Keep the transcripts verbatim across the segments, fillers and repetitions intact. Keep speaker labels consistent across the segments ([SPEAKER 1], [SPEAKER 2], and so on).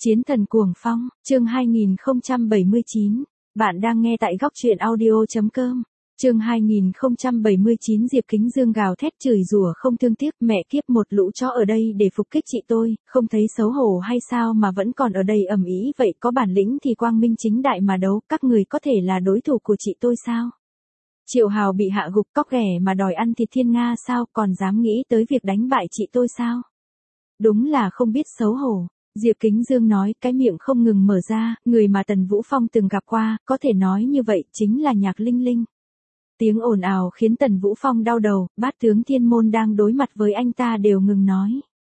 [SPEAKER 1] Chiến thần cuồng phong, chương hai nghìn không trăm bảy mươi chín. Bạn đang nghe tại góc truyện audio chấm com. Chương hai nghìn không trăm bảy mươi chín. Diệp Kính Dương gào thét chửi rủa không thương tiếc, mẹ kiếp, một lũ chó ở đây để phục kích chị tôi, không thấy xấu hổ hay sao mà vẫn còn ở đây ầm ĩ vậy, có bản lĩnh thì quang minh chính đại mà đấu, các người có thể là đối thủ của chị tôi sao? Triệu Hào bị hạ gục cóc ghẻ mà đòi ăn thịt thiên nga sao, còn dám nghĩ tới việc đánh bại chị tôi sao? Đúng là không biết xấu hổ. Diệp Kính Dương nói, cái miệng không ngừng mở ra, người mà Tần Vũ Phong từng gặp qua, có thể nói như vậy, chính là Nhạc Linh Linh. Tiếng ồn ào khiến Tần Vũ Phong đau đầu, bát tướng thiên môn đang đối mặt với anh ta đều ngừng nói.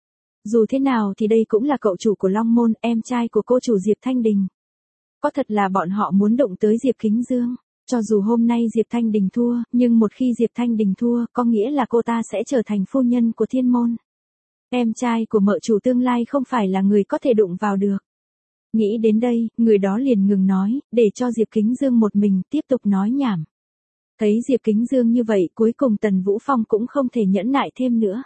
[SPEAKER 1] Dù thế nào thì đây cũng là cậu chủ của Long Môn, em trai của cô chủ Diệp Thanh Đình. Có thật là bọn họ muốn động tới Diệp Kính Dương. Cho dù hôm nay Diệp Thanh Đình thua, nhưng một khi Diệp Thanh Đình thua, có nghĩa là cô ta sẽ trở thành phu nhân của thiên môn. Em trai của mợ chủ tương lai không phải là người có thể đụng vào được. Nghĩ đến đây, người đó liền ngừng nói, để cho Diệp Kính Dương một mình tiếp tục nói nhảm. Thấy Diệp Kính Dương như vậy, cuối cùng Tần Vũ Phong cũng không thể nhẫn nại thêm nữa.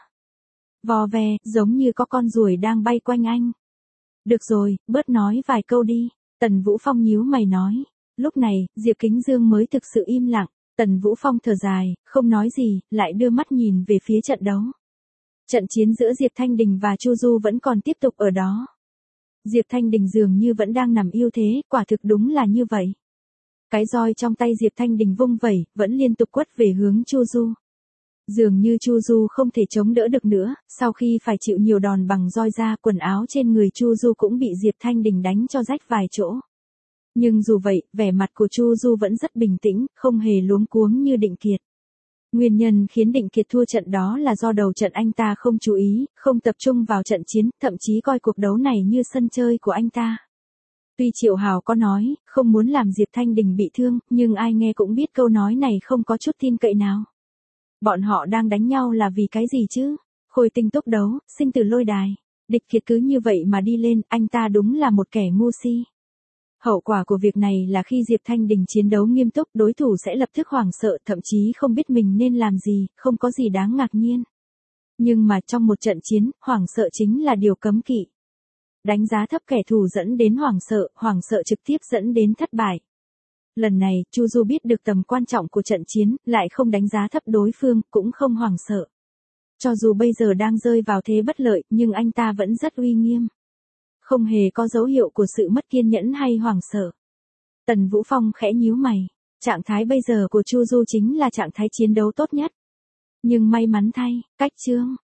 [SPEAKER 1] Vò ve, giống như có con ruồi đang bay quanh anh. Được rồi, bớt nói vài câu đi. Tần Vũ Phong nhíu mày nói. Lúc này, Diệp Kính Dương mới thực sự im lặng. Tần Vũ Phong thở dài, không nói gì, lại đưa mắt nhìn về phía trận đấu. Trận chiến giữa Diệp Thanh Đình và Chu Du vẫn còn tiếp tục ở đó. Diệp Thanh Đình dường như vẫn đang nằm ưu thế, quả thực đúng là như vậy. Cái roi trong tay Diệp Thanh Đình vung vẩy, vẫn liên tục quất về hướng Chu Du. Dường như Chu Du không thể chống đỡ được nữa, sau khi phải chịu nhiều đòn bằng roi ra, quần áo trên người Chu Du cũng bị Diệp Thanh Đình đánh cho rách vài chỗ. Nhưng dù vậy, vẻ mặt của Chu Du vẫn rất bình tĩnh, không hề luống cuống như Định Kiệt. Nguyên nhân khiến Định Kiệt thua trận đó là do đầu trận anh ta không chú ý, không tập trung vào trận chiến, thậm chí coi cuộc đấu này như sân chơi của anh ta. Tuy Triệu Hào có nói, không muốn làm Diệp Thanh Đình bị thương, nhưng ai nghe cũng biết câu nói này không có chút tin cậy nào. Bọn họ đang đánh nhau là vì cái gì chứ? Khôi tinh tốc đấu, sinh tử lôi đài. Địch Kiệt cứ như vậy mà đi lên, anh ta đúng là một kẻ ngu si. Hậu quả của việc này là khi Diệp Thanh Đình chiến đấu nghiêm túc, đối thủ sẽ lập tức hoảng sợ, thậm chí không biết mình nên làm gì, không có gì đáng ngạc nhiên. Nhưng mà trong một trận chiến, hoảng sợ chính là điều cấm kỵ. Đánh giá thấp kẻ thù dẫn đến hoảng sợ, hoảng sợ trực tiếp dẫn đến thất bại. Lần này, Chu Du biết được tầm quan trọng của trận chiến, lại không đánh giá thấp đối phương, cũng không hoảng sợ. Cho dù bây giờ đang rơi vào thế bất lợi, nhưng anh ta vẫn rất uy nghiêm. Không hề có dấu hiệu của sự mất kiên nhẫn hay hoảng sợ. Tần Vũ Phong khẽ nhíu mày. Trạng thái bây giờ của Chu Du chính là trạng thái chiến đấu tốt nhất. Nhưng may mắn thay, cách chương,